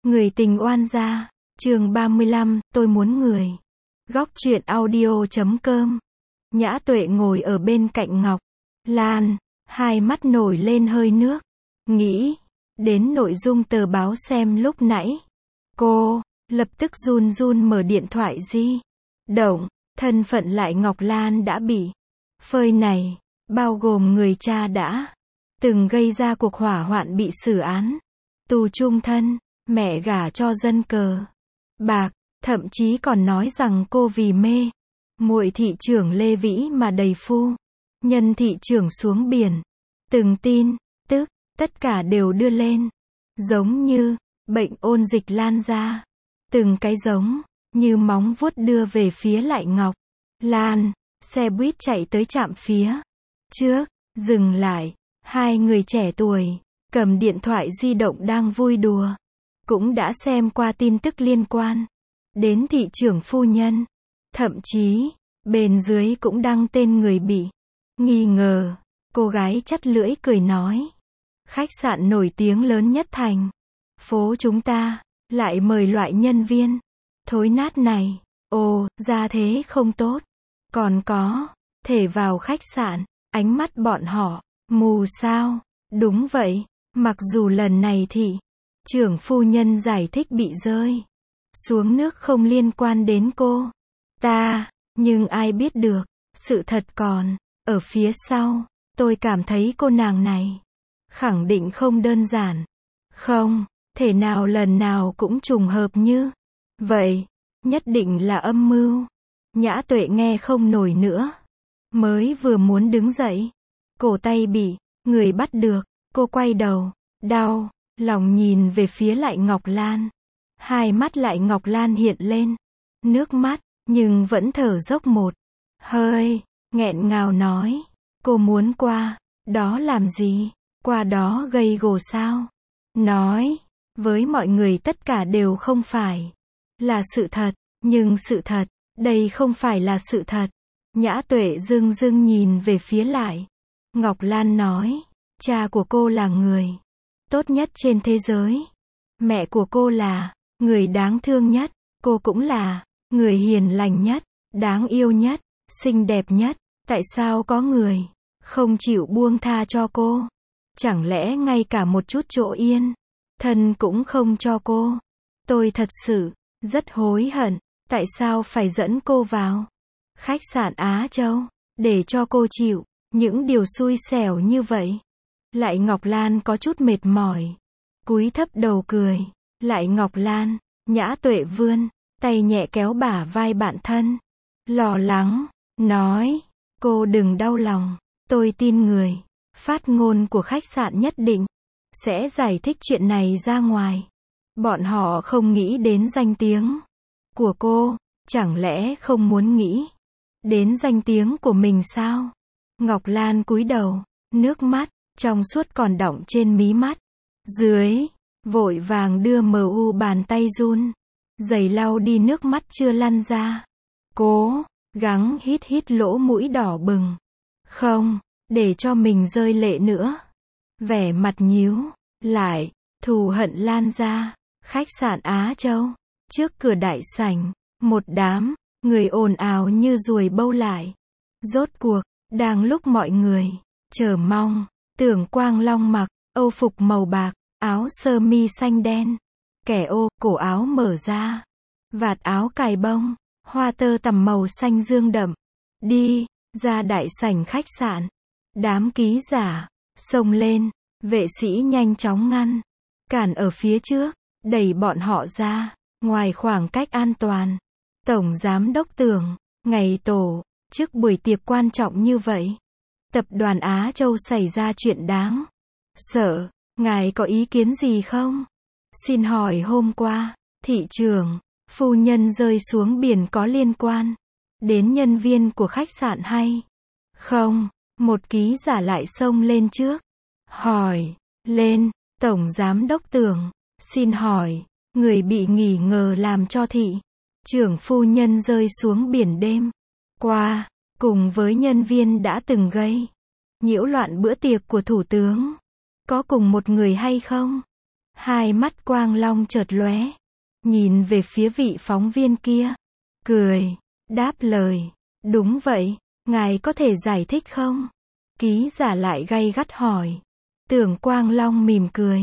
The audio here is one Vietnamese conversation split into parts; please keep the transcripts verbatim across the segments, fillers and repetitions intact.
Người tình oan gia, chương ba mươi lăm, tôi muốn người. Góc truyện audio chấm com. Nhã Tuệ ngồi ở bên cạnh Ngọc Lan, hai mắt nổi lên hơi nước, nghĩ đến nội dung tờ báo xem lúc nãy. Cô lập tức run run mở điện thoại di động, thân phận lại Ngọc Lan đã bị phơi này, bao gồm người cha đã từng gây ra cuộc hỏa hoạn bị xử án tù chung thân, mẹ gả cho dân cờ bạc, thậm chí còn nói rằng cô vì mê muội thị trưởng Lê Vĩ mà đẩy phu nhân thị trưởng xuống biển. Từng tin tức, tất cả đều đưa lên, giống như bệnh ôn dịch lan ra, từng cái giống như móng vuốt đưa về phía lại Ngọc Lan. Xe buýt chạy tới trạm phía trước, dừng lại, hai người trẻ tuổi cầm điện thoại di động đang vui đùa, cũng đã xem qua tin tức liên quan đến thị trưởng phu nhân, thậm chí bên dưới cũng đăng tên người bị nghi ngờ. Cô gái chắt lưỡi cười nói, khách sạn nổi tiếng lớn nhất thành phố chúng ta lại mời loại nhân viên thối nát này. Ồ, ra thế không tốt, còn có thể vào khách sạn. Ánh mắt bọn họ mù sao? Đúng vậy, mặc dù lần này thị trưởng phu nhân giải thích bị rơi xuống nước không liên quan đến cô ta, nhưng ai biết được, sự thật còn ở phía sau. Tôi cảm thấy cô nàng này khẳng định không đơn giản, không thể nào lần nào cũng trùng hợp như vậy, nhất định là âm mưu. Nhã Tuệ nghe không nổi nữa, mới vừa muốn đứng dậy, cổ tay bị người bắt được. Cô quay đầu, đau lòng nhìn về phía lại Ngọc Lan. Hai mắt lại Ngọc Lan hiện lên nước mắt, nhưng vẫn thở dốc một hơi, nghẹn ngào nói, cô muốn qua đó làm gì? Qua đó gây gổ sao? Nói với mọi người tất cả đều không phải là sự thật, nhưng sự thật, đây không phải là sự thật. Nhã Tuệ dưng dưng nhìn về phía lại Ngọc Lan nói, cha của cô là người tốt nhất trên thế giới, mẹ của cô là người đáng thương nhất, cô cũng là người hiền lành nhất, đáng yêu nhất, xinh đẹp nhất. Tại sao có người không chịu buông tha cho cô? Chẳng lẽ ngay cả một chút chỗ yên thân cũng không cho cô? Tôi thật sự rất hối hận, tại sao phải dẫn cô vào khách sạn Á Châu để cho cô chịu những điều xui xẻo như vậy? Lại Ngọc Lan có chút mệt mỏi, cúi thấp đầu cười. Lại Ngọc Lan, Nhã Tuệ vươn tay nhẹ kéo bả vai bạn thân, lo lắng nói, cô đừng đau lòng, tôi tin người phát ngôn của khách sạn nhất định sẽ giải thích chuyện này ra ngoài. Bọn họ không nghĩ đến danh tiếng của cô, chẳng lẽ không muốn nghĩ đến danh tiếng của mình sao? Ngọc Lan cúi đầu, nước mắt trong suốt còn đọng trên mí mắt dưới, vội vàng đưa mờ u bàn tay run rẩy lau đi nước mắt chưa lăn ra. Cố gắng hít hít lỗ mũi đỏ bừng, không để cho mình rơi lệ nữa. Vẻ mặt nhíu lại, thù hận lan ra. Khách sạn Á Châu, trước cửa đại sảnh, một đám người ồn ào như ruồi bâu lại. Rốt cuộc, đang lúc mọi người chờ mong, Tưởng Quang Long mặc âu phục màu bạc, áo sơ mi xanh đen, kẻ ô, cổ áo mở ra, vạt áo cài bông, hoa tơ tằm màu xanh dương đậm, đi ra đại sảnh khách sạn. Đám ký giả xông lên, vệ sĩ nhanh chóng ngăn cản ở phía trước, đẩy bọn họ ra ngoài khoảng cách an toàn. Tổng giám đốc Tưởng, ngày tổ chức buổi tiệc quan trọng như vậy, tập đoàn Á Châu xảy ra chuyện đáng sợ, ngài có ý kiến gì không? Xin hỏi hôm qua thị trưởng phu nhân rơi xuống biển có liên quan đến nhân viên của khách sạn hay không? Một ký giả lại xông lên trước, hỏi lên. Tổng giám đốc Tưởng, xin hỏi, người bị nghi ngờ làm cho thị trưởng phu nhân rơi xuống biển đêm qua, cùng với nhân viên đã từng gây nhiễu loạn bữa tiệc của thủ tướng, có cùng một người hay không? Hai mắt Quang Long chợt lóe, nhìn về phía vị phóng viên kia, cười, đáp lời, đúng vậy, ngài có thể giải thích không? Ký giả lại gay gắt hỏi. Tưởng Quang Long mỉm cười,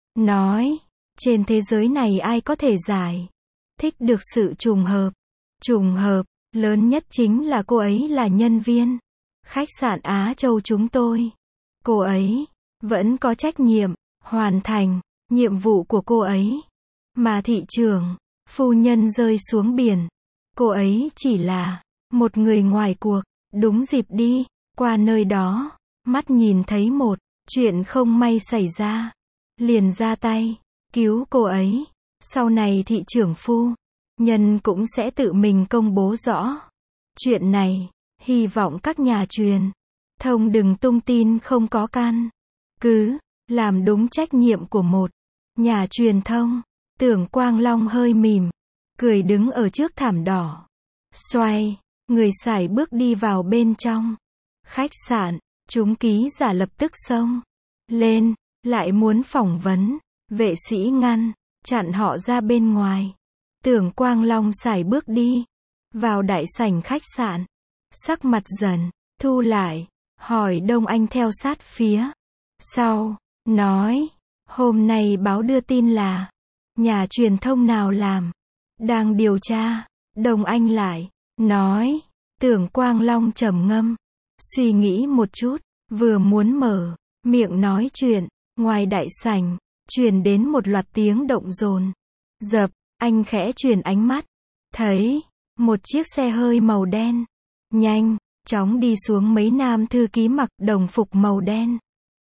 nói, trên thế giới này ai có thể giải thích được sự trùng hợp. Trùng hợp lớn nhất chính là cô ấy là nhân viên khách sạn Á Châu chúng tôi. Cô ấy vẫn có trách nhiệm hoàn thành nhiệm vụ của cô ấy. Mà thị trưởng phu nhân rơi xuống biển, cô ấy chỉ là một người ngoài cuộc, đúng dịp đi qua nơi đó, mắt nhìn thấy một chuyện không may xảy ra, liền ra tay cứu cô ấy. Sau này thị trưởng phu nhân cũng sẽ tự mình công bố rõ chuyện này, hy vọng các nhà truyền thông đừng tung tin không có căn cứ, làm đúng trách nhiệm của một nhà truyền thông. Tưởng Quang Long hơi mỉm cười đứng ở trước thảm đỏ, xoay người sải bước đi vào bên trong khách sạn. Chúng ký giả lập tức xông lên, lại muốn phỏng vấn, vệ sĩ ngăn chặn họ ra bên ngoài. Tưởng Quang Long sải bước đi vào đại sảnh khách sạn, sắc mặt dần thu lại, hỏi Đông Anh theo sát phía sau, nói, hôm nay báo đưa tin là nhà truyền thông nào làm, đang điều tra. Đông Anh lại nói. Tưởng Quang Long trầm ngâm, suy nghĩ một chút, vừa muốn mở miệng nói chuyện, ngoài đại sảnh truyền đến một loạt tiếng động dồn dập. Anh khẽ chuyển ánh mắt, thấy một chiếc xe hơi màu đen nhanh chóng đi xuống. Mấy nam thư ký mặc đồng phục màu đen,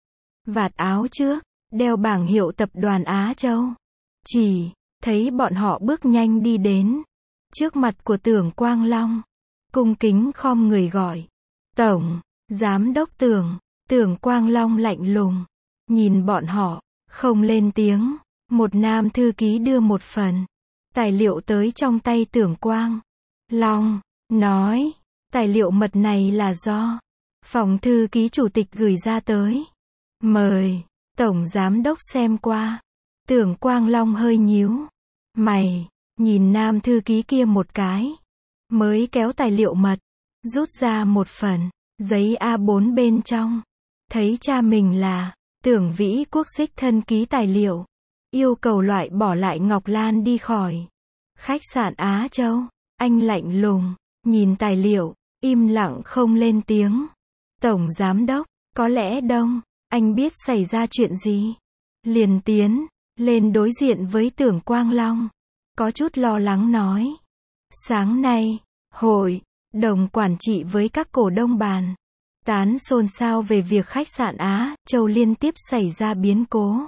vạt áo trước đeo bảng hiệu tập đoàn Á Châu. Chỉ thấy bọn họ bước nhanh đi đến trước mặt của Tưởng Quang Long, cung kính khom người gọi, Tổng Giám đốc Tưởng. Tưởng Quang Long lạnh lùng nhìn bọn họ, không lên tiếng. Một nam thư ký đưa một phần tài liệu tới trong tay Tưởng Quang Long, nói, tài liệu mật này là do phòng thư ký chủ tịch gửi ra tới, mời Tổng Giám đốc xem qua. Tưởng Quang Long hơi nhíu mày, nhìn nam thư ký kia một cái, mới kéo tài liệu mật, rút ra một phần giấy A bốn bên trong. Thấy cha mình là Tưởng Vĩ Quốc đích thân ký tài liệu, yêu cầu loại bỏ lại Ngọc Lan đi khỏi khách sạn Á Châu. Anh lạnh lùng nhìn tài liệu, im lặng không lên tiếng. Tổng Giám đốc, có lẽ Đông Anh biết xảy ra chuyện gì, liền tiến lên đối diện với Tưởng Quang Long, có chút lo lắng nói, sáng nay hội đồng quản trị với các cổ đông bàn tán xôn xao về việc khách sạn Á Châu liên tiếp xảy ra biến cố.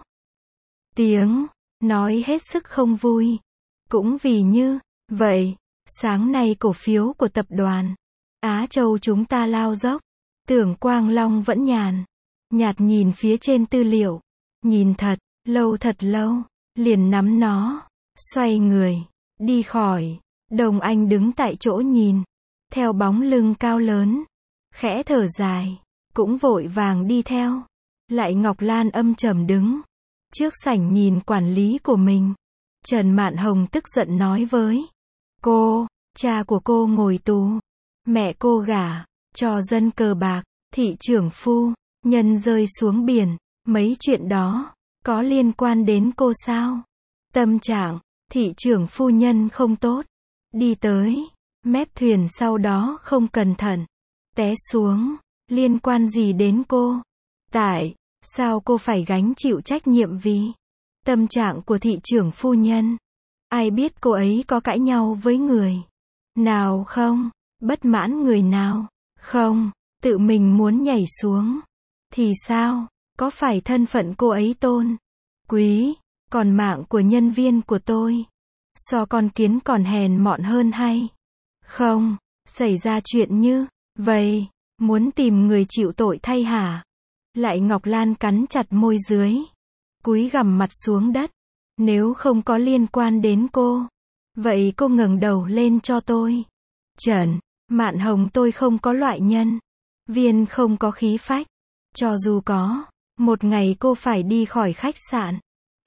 Tiếng nói hết sức không vui. Cũng vì như vậy, sáng nay cổ phiếu của tập đoàn Á Châu chúng ta lao dốc. Tưởng Quang Long vẫn nhàn nhạt nhìn phía trên tư liệu, nhìn thật lâu thật lâu, liền nắm nó, xoay người đi khỏi. Đồng Anh đứng tại chỗ nhìn theo bóng lưng cao lớn, khẽ thở dài, cũng vội vàng đi theo. Lại Ngọc Lan âm trầm đứng trước sảnh nhìn quản lý của mình. Trần Mạn Hồng tức giận nói với cô, cha của cô ngồi tù, mẹ cô gả cho dân cờ bạc, thị trưởng phu nhân rơi xuống biển, mấy chuyện đó có liên quan đến cô sao? Tâm trạng thị trưởng phu nhân không tốt, đi tới mép thuyền sau đó không cẩn thận té xuống, liên quan gì đến cô? Tại sao cô phải gánh chịu trách nhiệm vì tâm trạng của thị trưởng phu nhân? Ai biết cô ấy có cãi nhau với người nào không? Bất mãn người nào không? Tự mình muốn nhảy xuống thì sao? Có phải thân phận cô ấy tôn quý, còn mạng của nhân viên của tôi so con kiến còn hèn mọn hơn hay không? Xảy ra chuyện như vậy, muốn tìm người chịu tội thay hả? Lại Ngọc Lan cắn chặt môi dưới, cúi gằm mặt xuống đất. Nếu không có liên quan đến cô, vậy cô ngẩng đầu lên cho tôi. Trần Mạn Hồng, tôi không có loại nhân viên không có khí phách. Cho dù có một ngày cô phải đi khỏi khách sạn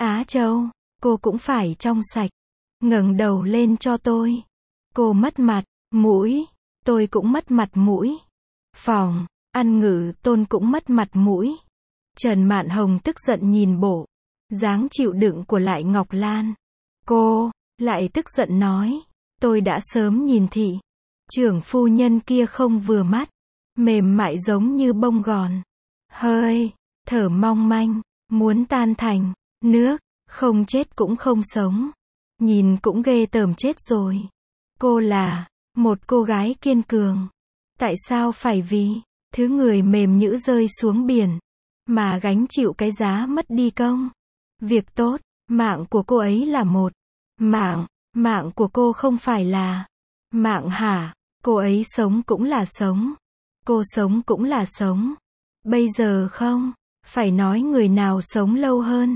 Á Châu, cô cũng phải trong sạch. Ngẩng đầu lên cho tôi. Cô mất mặt, mũi. Tôi cũng mất mặt mũi. Phòng, ăn Ngự Tôn cũng mất mặt mũi. Trần Mạn Hồng tức giận nhìn bộ dáng chịu đựng của Lại Ngọc Lan. Cô lại tức giận nói, tôi đã sớm nhìn thị trưởng phu nhân kia không vừa mắt, mềm mại giống như bông gòn, hơi thở mong manh, muốn tan thành nước, không chết cũng không sống, nhìn cũng ghê tởm chết rồi. Cô là một cô gái kiên cường, tại sao phải vì thứ người mềm nhũn rơi xuống biển mà gánh chịu cái giá mất đi công việc tốt? Mạng của cô ấy là một mạng, mạng của cô không phải là mạng hả? Cô ấy sống cũng là sống, cô sống cũng là sống. Bây giờ không phải nói người nào sống lâu hơn,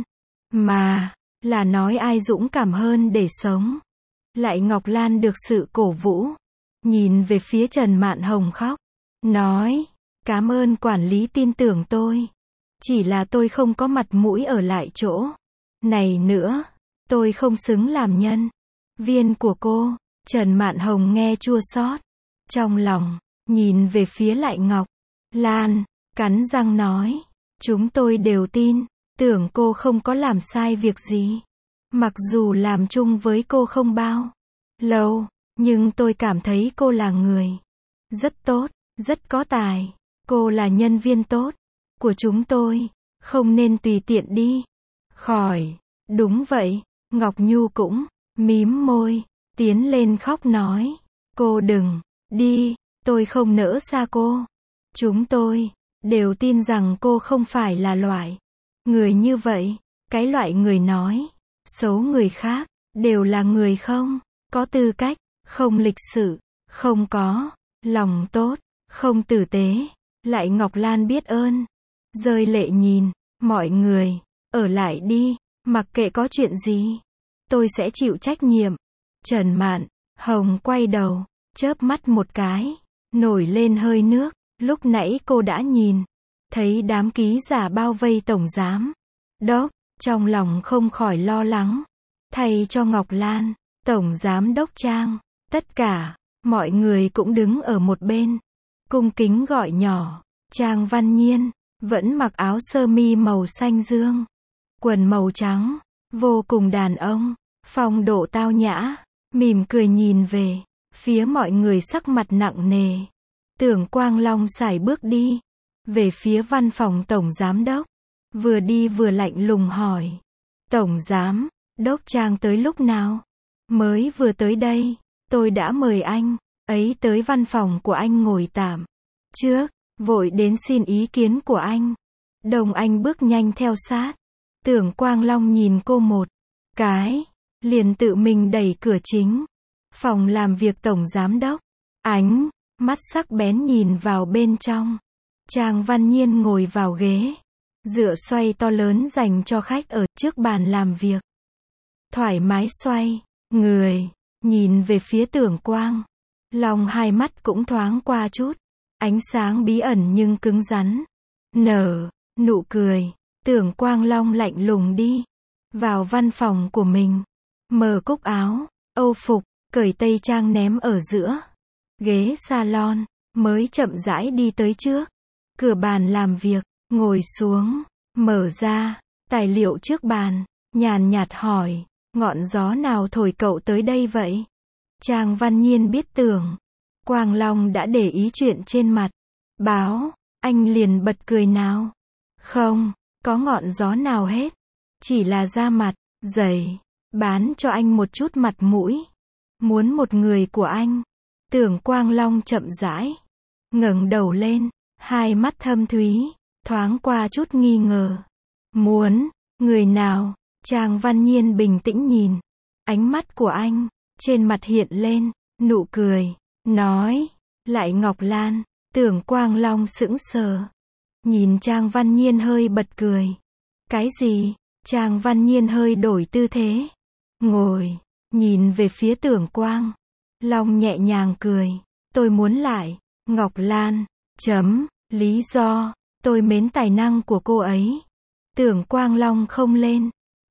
mà là nói ai dũng cảm hơn để sống. Lại Ngọc Lan được sự cổ vũ, nhìn về phía Trần Mạn Hồng khóc, nói, cảm ơn quản lý tin tưởng tôi. Chỉ là tôi không có mặt mũi ở lại chỗ này nữa, tôi không xứng làm nhân viên của cô. Trần Mạn Hồng nghe chua xót trong lòng, nhìn về phía Lại Ngọc Lan, cắn răng nói, chúng tôi đều tin tưởng cô không có làm sai việc gì. Mặc dù làm chung với cô không bao lâu, nhưng tôi cảm thấy cô là người rất tốt, rất có tài. Cô là nhân viên tốt của chúng tôi, không nên tùy tiện đi khỏi. Đúng vậy, Ngọc Nhu cũng mím môi, tiến lên khóc nói, cô đừng đi, tôi không nỡ xa cô. Chúng tôi đều tin rằng cô không phải là loại người như vậy, cái loại người nói xấu người khác, đều là người không có tư cách, không lịch sự, không có lòng tốt, không tử tế. Lại Ngọc Lan biết ơn, rơi lệ nhìn mọi người, ở lại đi, mặc kệ có chuyện gì, tôi sẽ chịu trách nhiệm. Trần Mạn Hồng quay đầu, chớp mắt một cái, nổi lên hơi nước. Lúc nãy cô đã nhìn thấy đám ký giả bao vây tổng giám đốc, trong lòng không khỏi lo lắng thay cho Ngọc Lan. Tổng giám đốc Trang, tất cả mọi người cũng đứng ở một bên, cung kính gọi nhỏ. Trang Văn Nhiên vẫn mặc áo sơ mi màu xanh dương, quần màu trắng, vô cùng đàn ông, phong độ tao nhã, mỉm cười nhìn về phía mọi người, sắc mặt nặng nề. Tưởng Quang Long sải bước đi về phía văn phòng tổng giám đốc, vừa đi vừa lạnh lùng hỏi, tổng giám đốc Trang tới lúc nào? Mới vừa tới đây, tôi đã mời anh ấy tới văn phòng của anh ngồi tạm trước, vội đến xin ý kiến của anh. Đồng Anh bước nhanh theo sát. Tưởng Quang Long nhìn cô một cái, liền tự mình đẩy cửa chính phòng làm việc tổng giám đốc, ánh mắt sắc bén nhìn vào bên trong. Trang Văn Nhiên ngồi vào ghế dựa xoay to lớn dành cho khách ở trước bàn làm việc, thoải mái xoay người, nhìn về phía Tưởng Quang Long, hai mắt cũng thoáng qua chút ánh sáng bí ẩn nhưng cứng rắn, nở nụ cười. Tưởng Quang Long lạnh lùng đi vào văn phòng của mình, mở cúc áo Âu phục, cởi tây trang ném ở giữa ghế salon, mới chậm rãi đi tới trước cửa bàn làm việc, ngồi xuống, mở ra tài liệu trước bàn, nhàn nhạt hỏi, ngọn gió nào thổi cậu tới đây vậy? Trang Văn Nhiên biết Tưởng Quang Long đã để ý chuyện trên mặt báo, anh liền bật cười, nào, không có ngọn gió nào hết, chỉ là da mặt dày, bán cho anh một chút mặt mũi, muốn một người của anh. Tưởng Quang Long chậm rãi ngẩng đầu lên, hai mắt thâm thúy thoáng qua chút nghi ngờ. Muốn người nào? Trang Văn Nhiên bình tĩnh nhìn ánh mắt của anh, trên mặt hiện lên nụ cười, nói, Lại Ngọc Lan. Tưởng Quang Long sững sờ, nhìn Trang Văn Nhiên hơi bật cười. Cái gì? Trang Văn Nhiên hơi đổi tư thế, ngồi, nhìn về phía Tưởng Quang Long nhẹ nhàng cười, tôi muốn Lại Ngọc Lan, chấm, lý do, tôi mến tài năng của cô ấy. Tưởng Quang Long không lên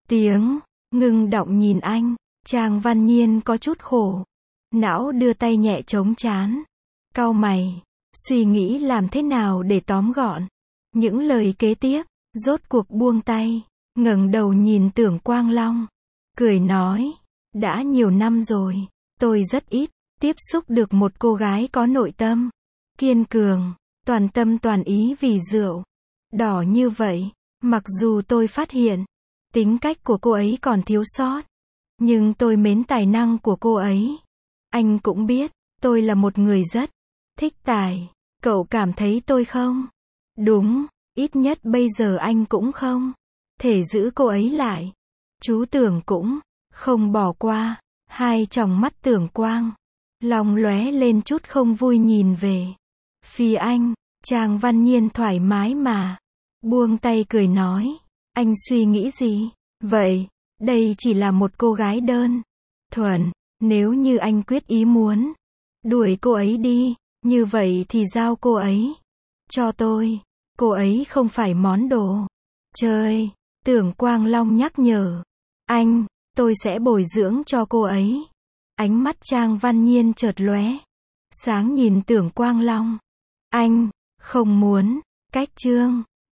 tiếng, ngưng đọng nhìn anh. Trang Văn Nhiên có chút khổ. Não đưa tay nhẹ chống trán. Cau mày. Suy nghĩ làm thế nào để tóm gọn. Những lời kế tiếp. Rốt cuộc buông tay. Ngẩng đầu nhìn Tưởng Quang Long. Cười nói. Đã nhiều năm rồi. Tôi rất ít. Tiếp xúc được một cô gái có nội tâm. Kiên cường. Toàn tâm toàn ý vì rượu. Đỏ như vậy. Mặc dù tôi phát hiện. Tính cách của cô ấy còn thiếu sót. Nhưng tôi mến tài năng của cô ấy. Anh cũng biết. Tôi là một người rất thích tài. Cậu cảm thấy tôi không? Đúng. Ít nhất bây giờ anh cũng không thể giữ cô ấy lại. Chú Tưởng cũng không bỏ qua. Hai tròng mắt Tưởng Quang Long lóe lên chút không vui nhìn về phía anh. Trang Văn Nhiên thoải mái mà buông tay cười nói. Anh suy nghĩ gì vậy? Đây chỉ là một cô gái đơn thuần. Nếu như anh quyết ý muốn đuổi cô ấy đi, như vậy thì giao cô ấy cho tôi. Cô ấy không phải món đồ chơi. Tưởng Quang Long nhắc nhở. Anh, tôi sẽ bồi dưỡng cho cô ấy. Ánh mắt Trang Văn Nhiên chợt lóe sáng nhìn Tưởng Quang Long. Anh không muốn cách Trương